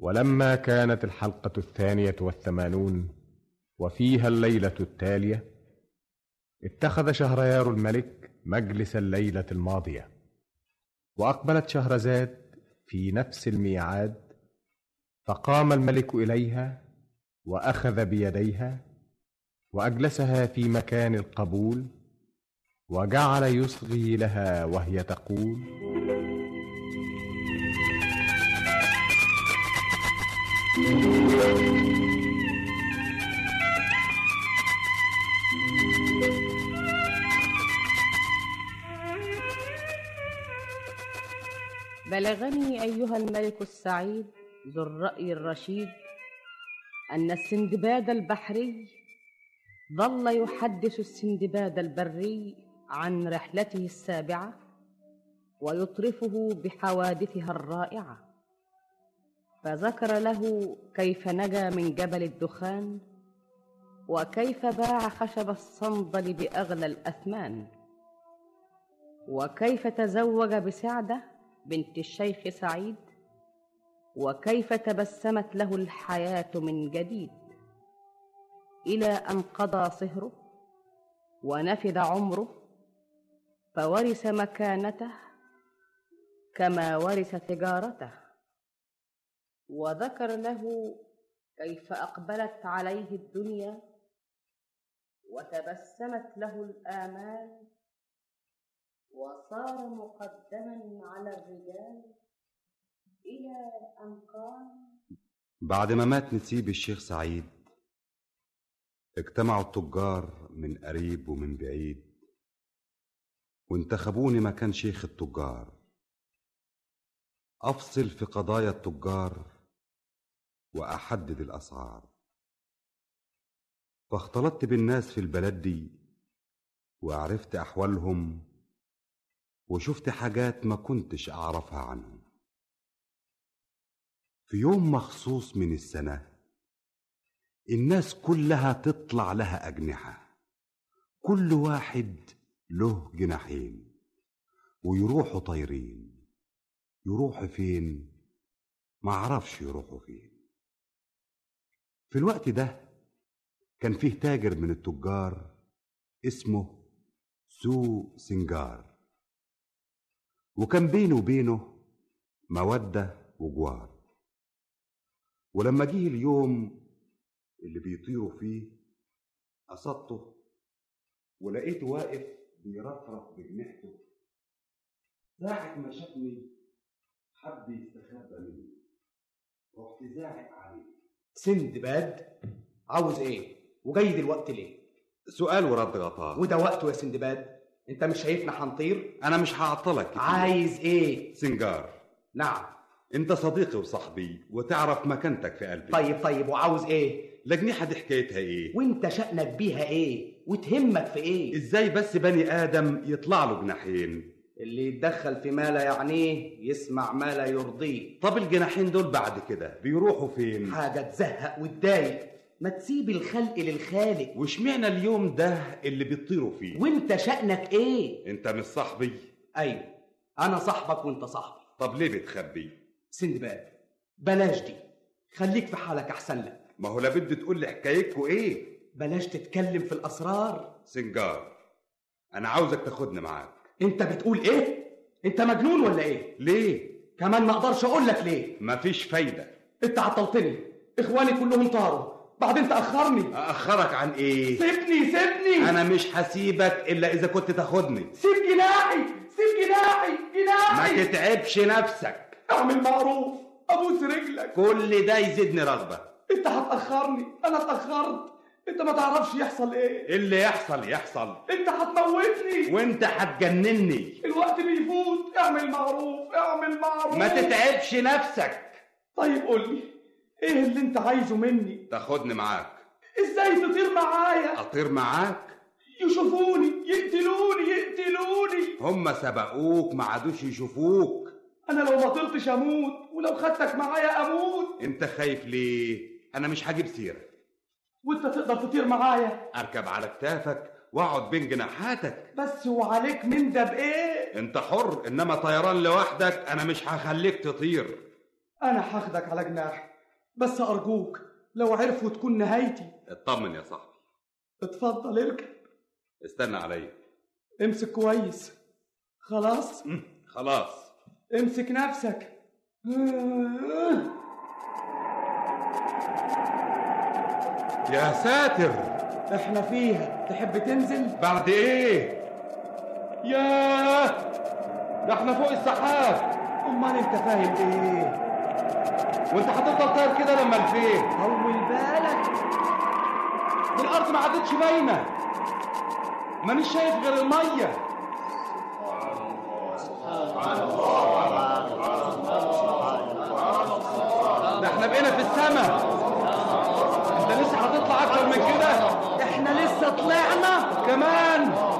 ولما كانت الحلقة 82 وفيها الليلة التالية، اتخذ شهريار الملك مجلس الليلة الماضية، وأقبلت شهرزاد في نفس الميعاد، فقام الملك إليها وأخذ بيديها وأجلسها في مكان القبول، وجعل يصغي لها وهي تقول: بلغني أيها الملك السعيد ذو الرأي الرشيد أن السندباد البحري ظل يحدث السندباد البري عن رحلته السابعة ويطرفه بحوادثها الرائعة، فذكر له كيف نجا من جبل الدخان، وكيف باع خشب الصندل بأغلى الأثمان، وكيف تزوج بسعدة بنت الشيخ سعيد، وكيف تبسمت له الحياة من جديد، إلى أن قضى صهره ونفذ عمره، فورث مكانته كما ورث تجارته. وذكر له كيف أقبلت عليه الدنيا وتبسمت له الآمال، وصار مقدما على الرجال، إلى أن قال: بعد ما مات نسيب الشيخ سعيد، اجتمعوا التجار من قريب ومن بعيد، وانتخبوني مكان شيخ التجار، أفصل في قضايا التجار وأحدد الأسعار. فاختلطت بالناس في البلد دي، وعرفت أحوالهم، وشفت حاجات ما كنتش أعرفها عنهم. في يوم مخصوص من السنة، الناس كلها تطلع لها أجنحة، كل واحد له جناحين، ويروحوا طايرين. يروحوا فين؟ ما عرفش يروحوا فين. في الوقت ده كان فيه تاجر من التجار اسمه سو سنجار، وكان بينه وبينه مودة وجوار. ولما جه اليوم اللي بيطيروا فيه، قصدته ولقيته واقف بيرفرف بجناحته. ساعة ما شافني حب يستخبى مني، رحت زاعق عليه: سندباد، عاوز ايه وجاي دلوقتي ليه؟ سؤال ورد غطاء. وده وقته يا سندباد؟ انت مش شايفنا هنطير؟ انا مش هعطلك كتير. عايز ايه؟ سنجار. نعم. انت صديقي وصاحبي وتعرف مكانتك في قلبي. طيب وعاوز ايه؟ الأجنحة دي حكايتها ايه؟ وانت شأنك بيها ايه؟ وتهمك في ايه؟ ازاي بس بني ادم يطلع له جناحين؟ اللي يتدخل في ما لا يعنيه يسمع ما لا يرضيه. طب الجناحين دول بعد كده بيروحوا فين؟ حاجة تزهق وتضايق. ما تسيب الخلق للخالق. واشمعنى اليوم ده اللي بيطيروا فيه؟ وانت شأنك ايه؟ انت مش صاحبي؟ ايوه، انا صاحبك وانت صاحبي. طب ليه بتخبي؟ سندباد، بلاش دي، خليك في حالك احسن لك. ما هو لابد تقول لي حكايتكوا ايه. بلاش تتكلم في الاسرار. سنجار، انا عاوزك تاخدني معاك. انت بتقول ايه؟ انت مجنون ولا ايه؟ ليه؟ كمان ما اقدرش اقول لك ليه. مفيش فايده. انت عطلتني، اخواني كلهم طاروا، بعدين تاخرني. اخرك عن ايه؟ سيبني. انا مش هسيبك الا اذا كنت تاخدني. سيب جناحي. ما تتعبش نفسك. اعمل معروف، ابوس رجلك. كل ده يزيدني رغبه. انت هتاخرني، انا اتاخرت. انت ما تعرفش يحصل ايه. اللي يحصل. انت هتموتني وانت هتجنني. الوقت بيفوت. اعمل معروف. ما تتعبش نفسك. طيب قول لي ايه اللي انت عايزه مني؟ تاخدني معاك. ازاي تطير معايا؟ اطير معاك؟ يشوفوني يقتلوني. هم سبقوك ما عادوش يشوفوك. انا لو ما طرتش اموت، ولو خدتك معايا اموت. انت خايف ليه؟ انا مش هجيب سيره. وانت تقدر تطير معايا؟ اركب على كتافك واقعد بين جناحاتك. بس وعليك من ده بايه؟ انت حر، انما طيران لوحدك انا مش هخليك تطير. انا هاخدك على جناحي بس أرجوك لو عرفوا تكون نهايتي. اطمن يا صاحبي. اتفضل اركب. استنى عليا. امسك كويس. خلاص؟ خلاص. امسك نفسك. يا ساتر، احنا فيها. تحب تنزل؟ بعد ايه؟ ياه، ده احنا فوق السحاب. امال انت فاهم ايه؟ وانت هتفضل طاير كده لما لفين؟ طول بالك. دي الارض ما عادتش باينه، مانيش شايف غير الميه. ده احنا بقينا في السماء. انت لسه هتطلع اكتر من كده؟ احنا لسه طلعنا كمان.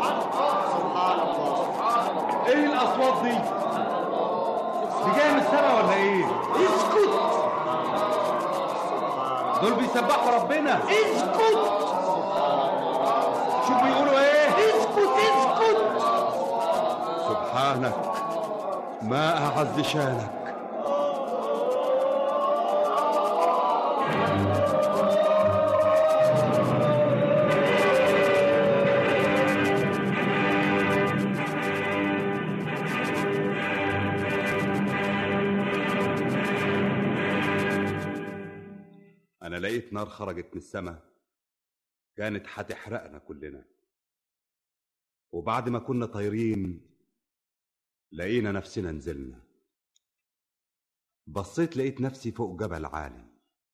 ايه الاصوات دي؟ دي جايه من السماء ولا ايه؟ اسكت. دول بيسبحوا ربنا. اسكت. شوف بيقولوا ايه؟ اسكت اسكت. سبحانك ما اعز شانك. أنا لقيت نار خرجت من السماء كانت هتحرقنا كلنا، وبعد ما كنا طايرين لقينا نفسنا نزلنا. بصيت لقيت نفسي فوق جبل عالي.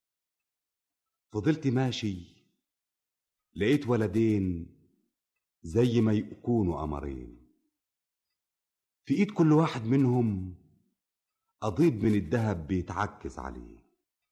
فضلت ماشي لقيت ولدين زي ما يكونوا قمرين، في ايد كل واحد منهم قضيب من الذهب بيتعكز عليه.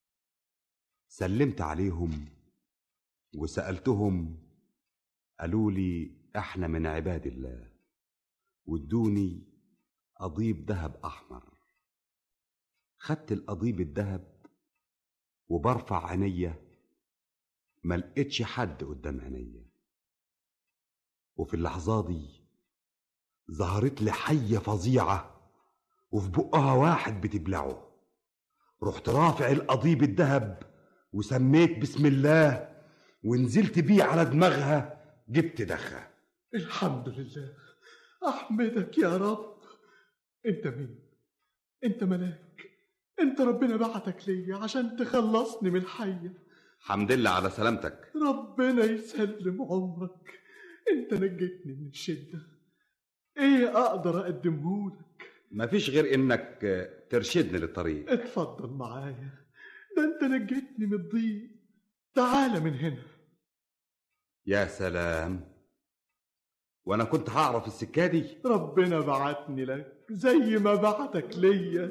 سلمت عليهم وسألتهم، قالوا لي احنا من عباد الله، وادوني قضيب ذهب احمر. خدت القضيب الذهب وبرفع عينيا ما لقيتش حد قدام عينيا. وفي اللحظة دي ظهرت لي حية فظيعة وفي بقها واحد بتبلعه. رحت رافع القضيب الذهب وسميت بسم الله ونزلت بيه على دماغها، جبت دخة. الحمد لله. احمدك يا رب. انت مين؟ انت ملاك. انت ربنا بعتك ليا عشان تخلصني من الحية. حمد لله على سلامتك. ربنا يسلم عمرك. انت نجيتني من الشدة. ايه اقدر اقدمهولك؟ مفيش غير انك ترشدني للطريق. اتفضل معايا، ده انت نجيتني من الضيق. تعال من هنا. يا سلام، وانا كنت هعرف السكة دي؟ ربنا بعتني لك زي ما بعتك ليا.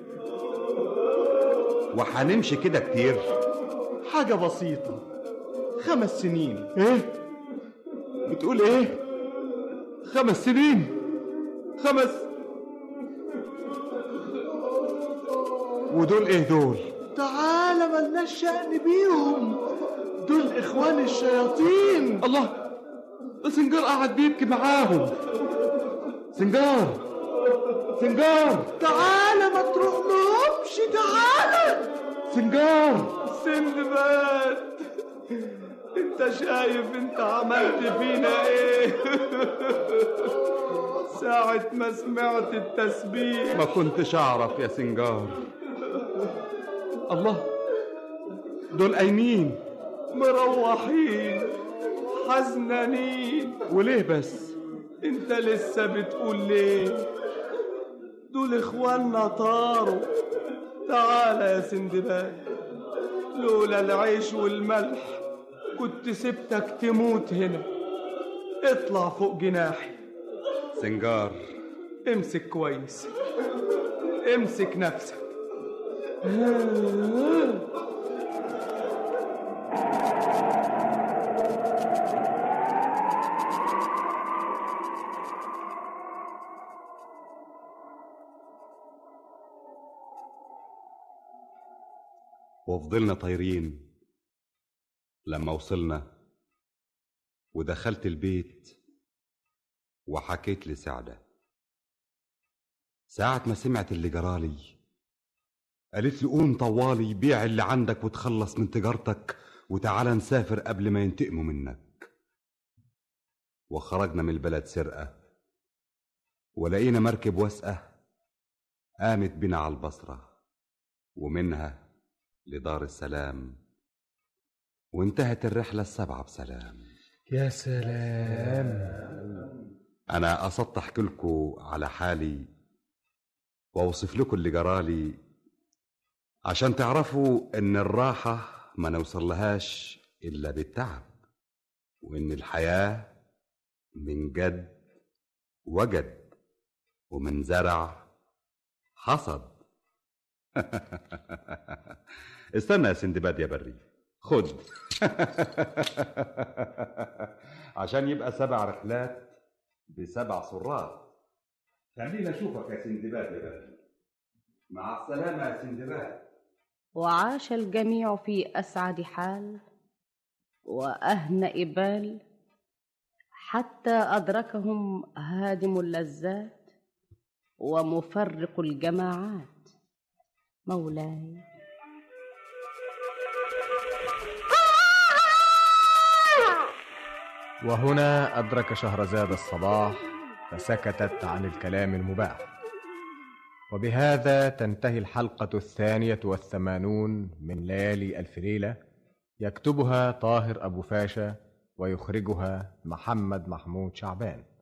وهنمشي كده كتير؟ حاجة بسيطة، 5 سنين. ايه؟ بتقول ايه؟ 5 سنين؟ 5. ودول ايه دول؟ تعالى ملناش شأن بيهم، دول اخوان الشياطين. الله، سنجار قاعد بيبكي معاهم. سنجار سنجار، تعالى ما تروح لهمش. تعالى سنجار. سندباد، انت شايف انت عملت فينا ايه؟ ساعة ما سمعت التسبيح ما كنتش اعرف يا سنجار. الله، دول قايمين مروحين حزنانين. وليه بس؟ انت لسه بتقول ليه؟ دول اخواننا طاروا. تعالى يا سندباد، لولا العيش والملح كنت سبتك تموت هنا. اطلع فوق جناحي. سنجار، امسك كويس، امسك نفسك. وفضلنا طايرين لما وصلنا ودخلت البيت وحكيت لسعدة. ساعة ما سمعت اللي جرالي قالت لي قوم طوالي بيع اللي عندك وتخلص من تجارتك وتعالى نسافر قبل ما ينتقموا منك. وخرجنا من البلد سرقة، ولقينا مركب واسقة قامت بنا على البصرة، ومنها لدار السلام، وانتهت الرحلة السبعة بسلام. يا سلام. أنا قصدت أحكي لكم على حالي وأوصف لكم اللي جرالي عشان تعرفوا إن الراحة ما نوصلهاش إلا بالتعب، وإن الحياة من جد وجد، ومن زرع حصد. استنى يا سندباد يا بري، خد. عشان يبقى 7 رحلات ب7 سرات. خلينا اشوفك يا سندباد يا بري. مع السلامة يا سندباد. وعاش الجميع في أسعد حال وأهنأ بال، حتى أدركهم هادم اللذات ومفرق الجماعات. مولاي. وهنا أدرك شهرزاد الصباح فسكتت عن الكلام المباح. وبهذا تنتهي الحلقة 82 من ليالي ألف ليلة، يكتبها طاهر أبو فاشا ويخرجها محمد محمود شعبان.